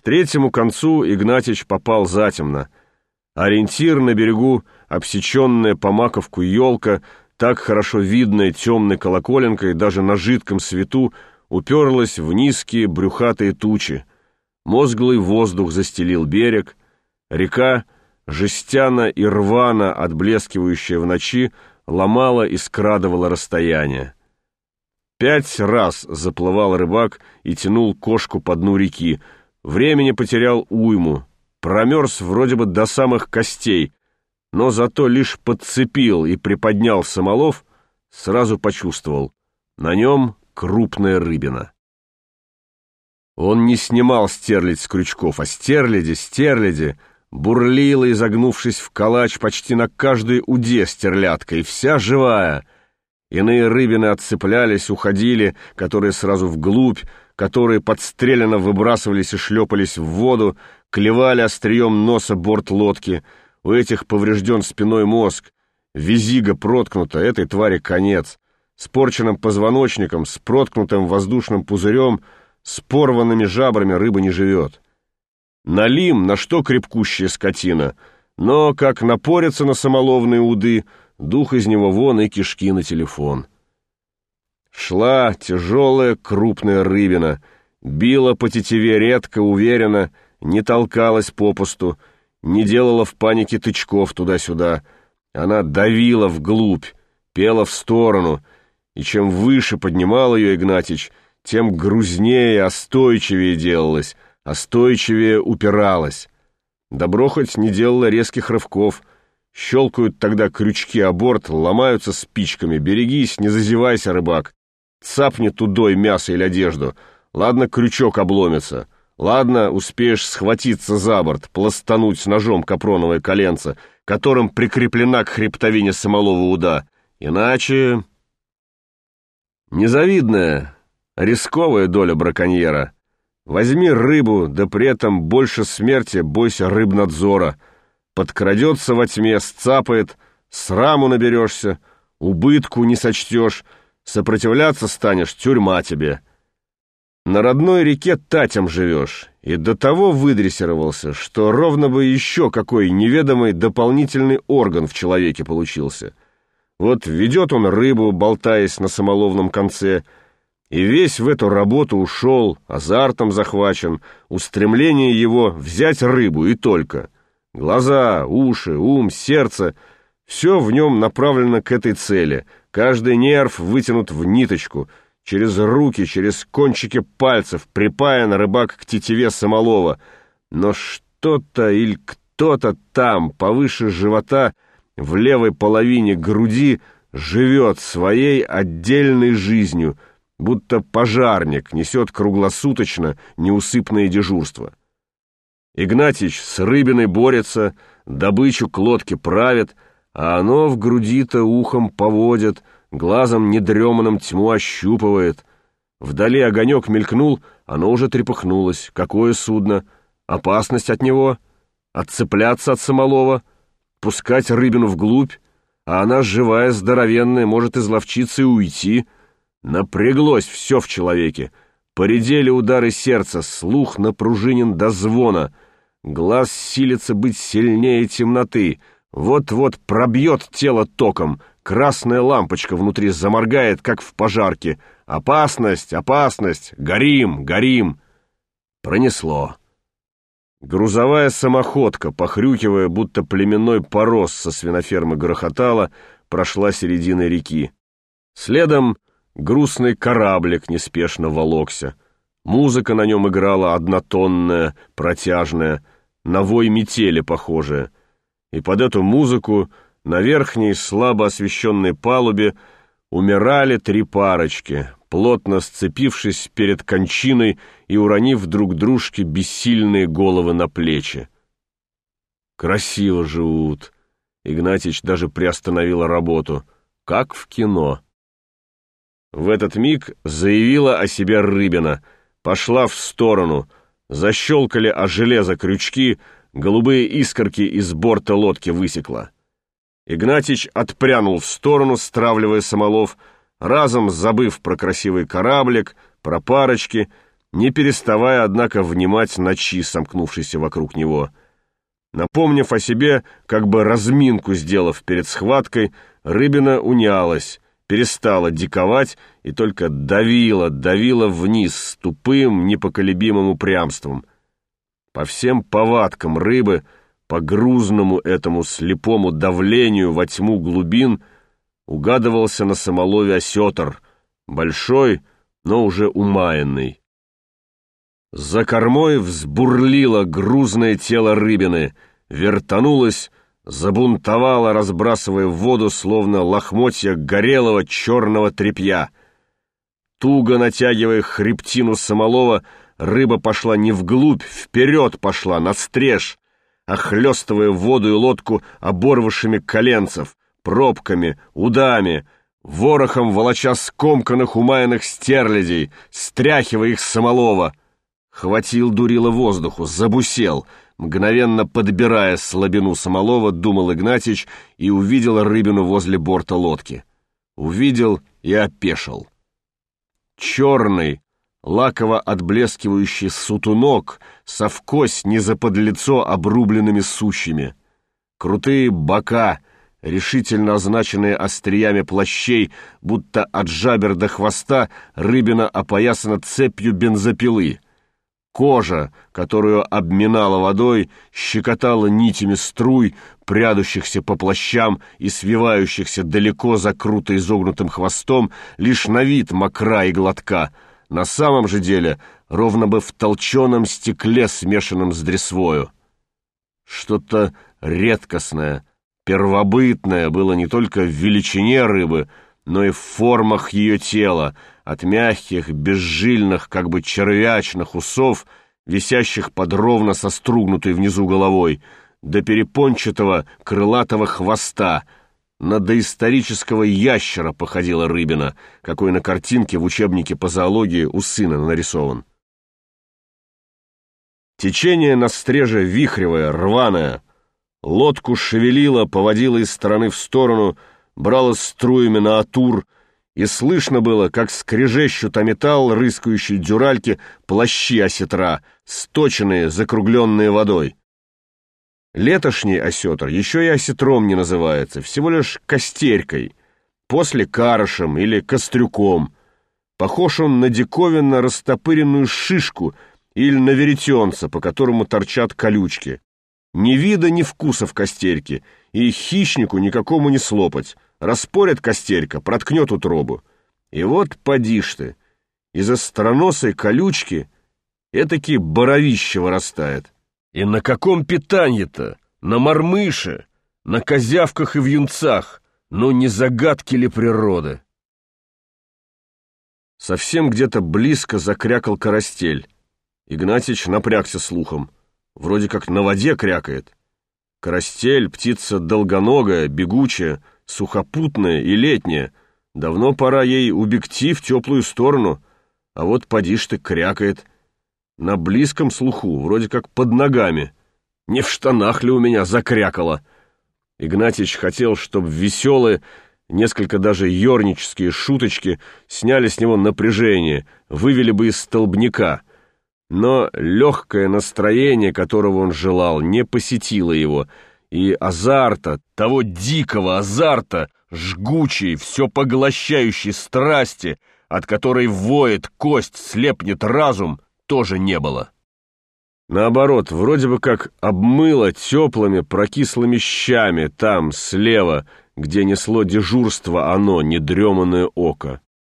третьему концу Игнатьич попал затемно. Ориентир на берегу — обсеченная по маковку елка, так хорошо видная темной колоколенкой даже на жидком свету, уперлась в низкие брюхатые тучи. Мозглый воздух застелил берег. Река, жестяно и рвано отблескивающая в ночи, ломала и скрадывала расстояние. 5 раз заплывал рыбак и тянул кошку по дну реки. Времени потерял уйму. Промерз вроде бы до самых костей, но зато лишь подцепил и приподнял самолов, сразу почувствовал — на нем крупная рыбина. Он не снимал стерлядь с крючков, а стерляди бурлила, изогнувшись в калач почти на каждой уде стерлядка, и вся живая. Иные рыбины отцеплялись, уходили, которые сразу вглубь, которые подстрелянно выбрасывались и шлепались в воду, клевали острием носа борт лодки. У этих поврежден спиной мозг, визига проткнута, этой твари конец. С порченным позвоночником, с проткнутым воздушным пузырем, с порванными жабрами рыба не живет. Налим, на что крепкущая скотина, но как напорится на самоловные уды, дух из него вон и кишки на телефон. Шла тяжелая крупная рыбина, била по тетиве редко, уверенно, не толкалась попусту, не делала в панике тычков туда-сюда. Она давила вглубь, пела в сторону, и чем выше поднимал ее Игнатьич, тем грузнее и остойчивее делалась, остойчивее упиралась. Добро хоть не делала резких рывков. Щелкают тогда крючки о борт, ломаются спичками. Берегись, не зазевайся, рыбак. Цапни тудой мясо или одежду. Ладно, крючок обломится. Ладно, успеешь схватиться за борт, пластануть ножом капроновое коленце, которым прикреплена к хребтовине самолова уда. Иначе... Незавидная, рисковая доля браконьера. Возьми рыбу, да при этом больше смерти бойся рыбнадзора. Подкрадется во тьме, сцапает, сраму наберешься, убытку не сочтешь, сопротивляться станешь — тюрьма тебе. На родной реке Татям живешь, и до того выдрессировался, что ровно бы еще какой неведомый дополнительный орган в человеке получился. Вот ведет он рыбу, болтаясь на самоловном конце, и весь в эту работу ушел, азартом захвачен, устремление его взять рыбу и только. Глаза, уши, ум, сердце — все в нем направлено к этой цели, каждый нерв вытянут в ниточку, через руки, через кончики пальцев припаян рыбак к тетиве самолова. Но что-то или кто-то там, повыше живота, в левой половине груди, живет своей отдельной жизнью, будто пожарник несет круглосуточно неусыпное дежурство. Игнатьич с рыбиной борется, добычу к лодке правит, а оно в груди-то ухом поводит, глазом недреманным тьму ощупывает. Вдали огонек мелькнул, оно уже трепыхнулось. Какое судно? Опасность от него? Отцепляться от самолова? Пускать рыбину вглубь? А она живая, здоровенная, может изловчиться и уйти. Напряглось все в человеке. Поредели удары сердца, слух напружинен до звона. Глаз силится быть сильнее темноты. Вот-вот пробьет тело током. Красная лампочка внутри заморгает, как в пожарке. «Опасность! Опасность! Горим! Горим!» Пронесло. Грузовая самоходка, похрюкивая, будто племенной порос со свинофермы грохотала, прошла серединой реки. Следом грустный кораблик неспешно волокся. Музыка на нем играла однотонная, протяжная, на вой метели похожая. И под эту музыку на верхней слабо освещенной палубе умирали 3 парочки, плотно сцепившись перед кончиной и уронив друг дружке бессильные головы на плечи. Красиво живут. Игнатьич даже приостановила работу. Как в кино. В этот миг заявила о себе рыбина. Пошла в сторону. Защелкали о железо крючки, голубые искорки из борта лодки высекла. Игнатьич отпрянул в сторону, стравливая самолов, разом забыв про красивый кораблик, про парочки, не переставая, однако, внимать ночи, сомкнувшейся вокруг него. Напомнив о себе, как бы разминку сделав перед схваткой, рыбина унялась, перестала диковать и только давила вниз с тупым, непоколебимым упрямством. По всем повадкам рыбы, по грузному этому слепому давлению во тьму глубин, угадывался на самолове осетр, большой, но уже умаянный. За кормой взбурлило грузное тело рыбины, вертанулось, забунтовало, разбрасывая в воду, словно лохмотья горелого черного тряпья. Туго натягивая хребтину самолова, рыба пошла не вглубь, вперед пошла, навстречь, охлестывая воду и лодку оборвавшими коленцев, пробками, удами, ворохом волоча скомканных умаянных стерлядей, стряхивая их с самолова. Хватил дурила воздуху, забусел, мгновенно подбирая слабину самолова, думал Игнатьич и увидел рыбину возле борта лодки. Увидел и опешил. Черный, лаково отблескивающий сутунок, совкось не заподлицо обрубленными сучьями. Крутые бока, решительно означенные остриями плащей, будто от жабер до хвоста, рыбина опоясана цепью бензопилы. Кожа, которую обминала водой, щекотала нитями струй, прядущихся по плащам и свивающихся далеко за круто изогнутым хвостом, лишь на вид мокра и гладка. На самом же деле ровно бы в толченом стекле, смешанном с дресвою. Что-то редкостное, первобытное было не только в величине рыбы, но и в формах ее тела, от мягких, безжильных, как бы червячных усов, висящих под ровно состругнутой внизу головой, до перепончатого крылатого хвоста. На доисторического ящера походила рыбина, какой на картинке в учебнике по зоологии у сына нарисован. Течение на стреже вихревое, рваное. Лодку шевелило, поводило из стороны в сторону, брало струями на атур, и слышно было, как скрежещут о металл рыскающей дюральки плащи осетра, сточенные, закругленные водой. Летошний осетр еще и осетром не называется, всего лишь костерькой, после карышем или кострюком. Похож он на диковинно растопыренную шишку или на веретенца, по которому торчат колючки. Ни вида, ни вкуса в костерьке, и хищнику никакому не слопать. Распорят костерька, проткнет утробу. И вот поди ж ты, из остроносой колючки этаки боровище вырастает. И на каком питанье-то? На мормыше, на козявках и вьюнцах. Ну не загадки ли природы? Совсем где-то близко закрякал карастель. Игнатьич напрягся слухом. Вроде как на воде крякает. Карастель — птица долгоногая, бегучая, сухопутная и летняя. Давно пора ей убегти в теплую сторону. А вот поди ж ты, крякает. На близком слуху, вроде как под ногами. Не в штанах ли у меня закрякало? Игнатьич хотел, чтобы веселые, несколько даже ёрнические шуточки сняли с него напряжение, вывели бы из столбняка. Но легкое настроение, которого он желал, не посетило его, и азарта, того дикого азарта, жгучей, все поглощающей страсти, от которой воет кость, слепнет разум, тоже не было. Наоборот, вроде бы как обмыло теплыми прокислыми щами там, слева, где несло дежурство оно, недреманное око.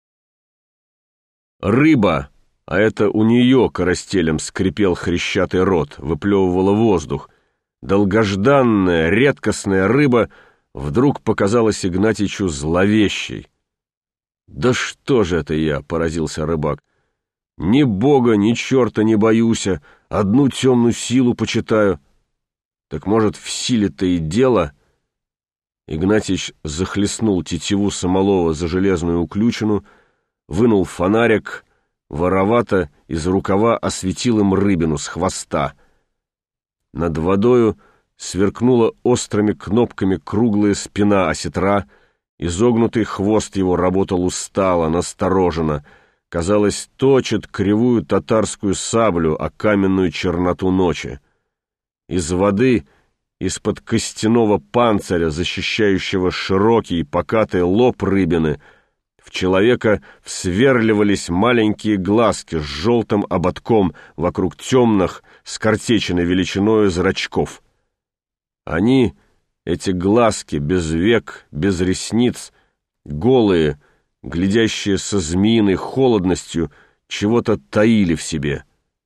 Рыба, а это у нее карастелем скрипел хрящатый рот, выплевывала воздух. Долгожданная, редкостная рыба вдруг показалась Игнатьичу зловещей. «Да что же это я?» — поразился рыбак. «Ни бога, ни черта не боюсь, одну темную силу почитаю». «Так, может, в силе-то и дело?» Игнатьич захлестнул тетиву самолова за железную уключину, вынул фонарик, воровато из рукава осветил им рыбину с хвоста. Над водою сверкнула острыми кнопками круглая спина осетра, изогнутый хвост его работал устало, настороженно, казалось, точит кривую татарскую саблю о каменную черноту ночи. Из воды, из-под костяного панциря, защищающего широкий покатый лоб рыбины, в человека всверливались маленькие глазки с желтым ободком вокруг темных, с картечиной величиною зрачков. Они, эти глазки, без век, без ресниц, голые, глядящие со змеиной холодностью, чего-то таили в себе.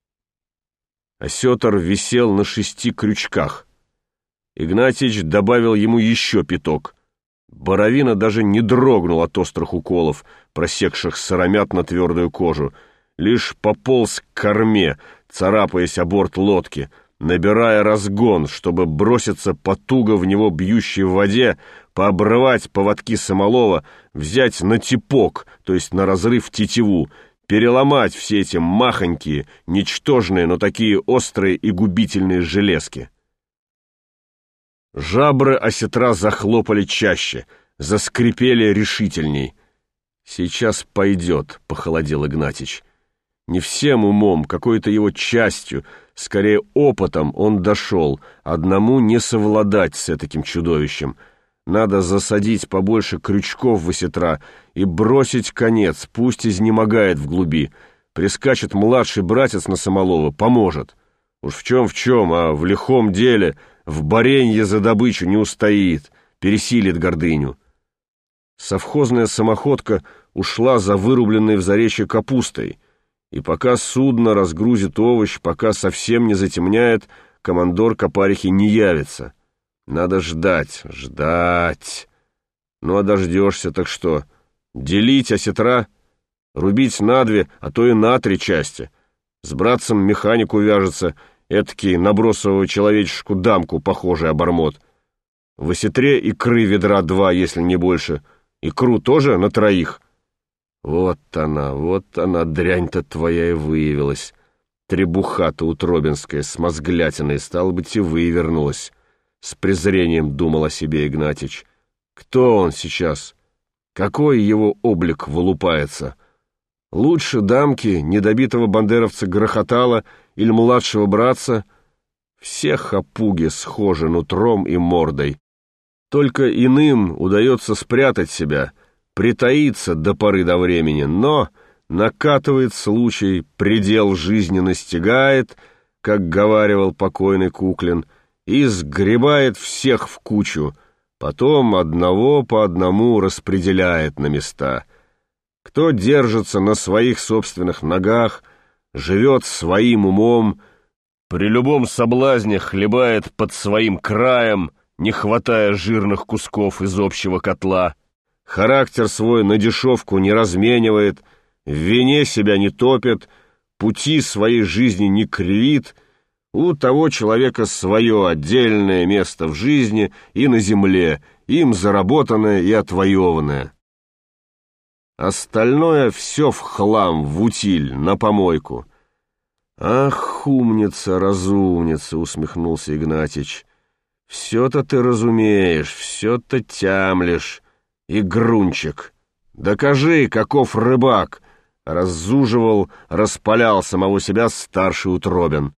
Осетр висел на 6 крючках. Игнатьич добавил ему еще пяток. Боровина даже не дрогнул от острых уколов, просекших сыромятно твердую кожу, лишь пополз к корме, царапаясь о борт лодки, набирая разгон, чтобы броситься по туго в него бьющей в воде, пообрывать поводки самолова, взять на типок, то есть на разрыв тетиву, переломать все эти махонькие, ничтожные, но такие острые и губительные железки. Жабры осетра захлопали чаще, заскрипели решительней. «Сейчас пойдет», — похолодел Игнатьич. Не всем умом, какой-то его частью, скорее опытом он дошел, одному не совладать с этаким чудовищем. Надо засадить побольше крючков в осетра и бросить конец, пусть изнемогает в глуби. Прискачет младший братец на Самолова, поможет. Уж в чем, а в лихом деле, в баренье за добычу не устоит, пересилит гордыню. Совхозная самоходка ушла за вырубленной в заречье капустой, и пока судно разгрузит овощ, пока совсем не затемняет, командор Копарихи не явится. Надо ждать. Ну а дождешься, так что? Делить осетра? Рубить на 2, а то и на 3 части. С братцем механик увяжется, этакий на бросовую человечешку дамку похожий обормот. В осетре икры ведра 2, если не больше. Икру тоже на 3. Вот она, дрянь-то твоя и выявилась. Требуха-то утробинская с мозглятиной, стало быть, и вывернулась. С презрением думал о себе Игнатьич. Кто он сейчас? Какой его облик вылупается? Лучше дамки, недобитого бандеровца Грохотала или младшего братца? Все хапуги схожи нутром и мордой. Только иным удается спрятать себя, притаиться до поры до времени, но накатывает случай, предел жизни настигает, как говаривал покойный Куклин, и сгребает всех в кучу, потом одного по одному распределяет на места. Кто держится на своих собственных ногах, живет своим умом, при любом соблазне хлебает под своим краем, не хватая жирных кусков из общего котла, характер свой на дешевку не разменивает, в вине себя не топит, пути своей жизни не кривит, у того человека свое отдельное место в жизни и на земле, им заработанное и отвоеванное. Остальное все в хлам, в утиль, на помойку. «Ах, умница-разумница!» — усмехнулся Игнатьич. «Все-то ты разумеешь, все-то тямлешь, игрунчик. Докажи, каков рыбак!» — раззуживал, распалял самого себя старший Утробин.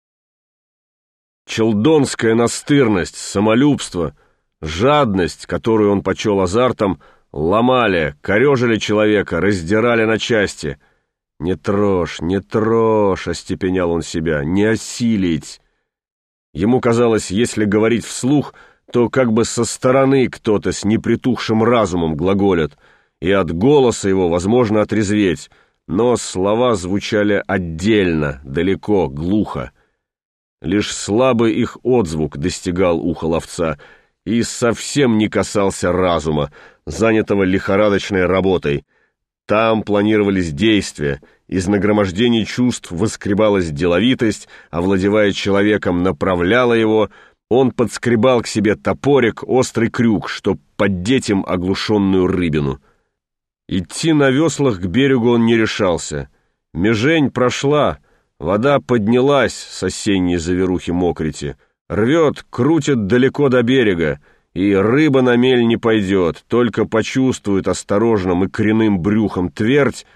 Челдонская настырность, самолюбство, жадность, которую он почел азартом, ломали, корежили человека, раздирали на части. «Не трожь, — остепенял он себя, — не осилить». Ему казалось, если говорить вслух, то как бы со стороны кто-то с непритухшим разумом глаголит, и от голоса его возможно отрезветь, но слова звучали отдельно, далеко, глухо. Лишь слабый их отзвук достигал уха ловца и совсем не касался разума, занятого лихорадочной работой. Там планировались действия, из нагромождений чувств воскребалась деловитость, овладевая человеком, направляла его, он подскребал к себе топорик, острый крюк, чтоб поддеть им оглушенную рыбину. Идти на веслах к берегу он не решался. Межень прошла, вода поднялась с осенней завирухи мокрити, рвет, крутит далеко до берега, и рыба на мель не пойдет, только почувствует осторожным и коренным брюхом твердь,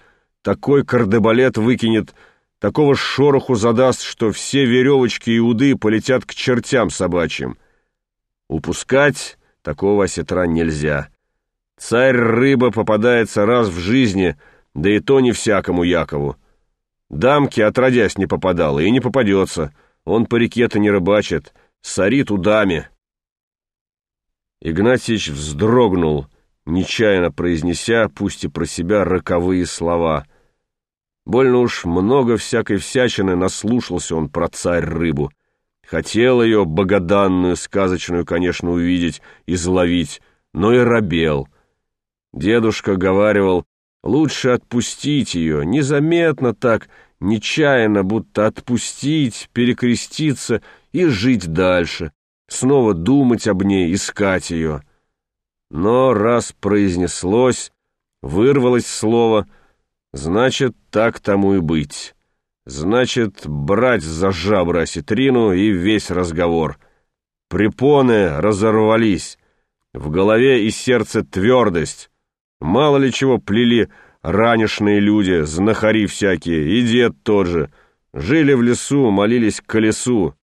такой кардебалет выкинет, такого шороху задаст, что все веревочки и уды полетят к чертям собачьим. Упускать такого осетра нельзя. Царь-рыба попадается раз в жизни, да и то не всякому Якову. Дамке отродясь не попадало и не попадется. Он по реке-то не рыбачит, сорит удами. Игнатьич вздрогнул, нечаянно произнеся, пусть и про себя, роковые слова. Больно уж много всякой всячины наслушался он про царь-рыбу. Хотел ее богоданную, сказочную, конечно, увидеть, изловить, но и робел. Дедушка говаривал, лучше отпустить ее, незаметно так, нечаянно, будто отпустить, перекреститься и жить дальше, снова думать об ней, искать ее. Но раз произнеслось, вырвалось слово, значит, так тому и быть. Значит, брать за жабры осетрину и весь разговор. Препоны разорвались, в голове и сердце твердость. Мало ли чего плели ранешные люди, знахари всякие, и дед тот же. Жили в лесу, молились к колесу.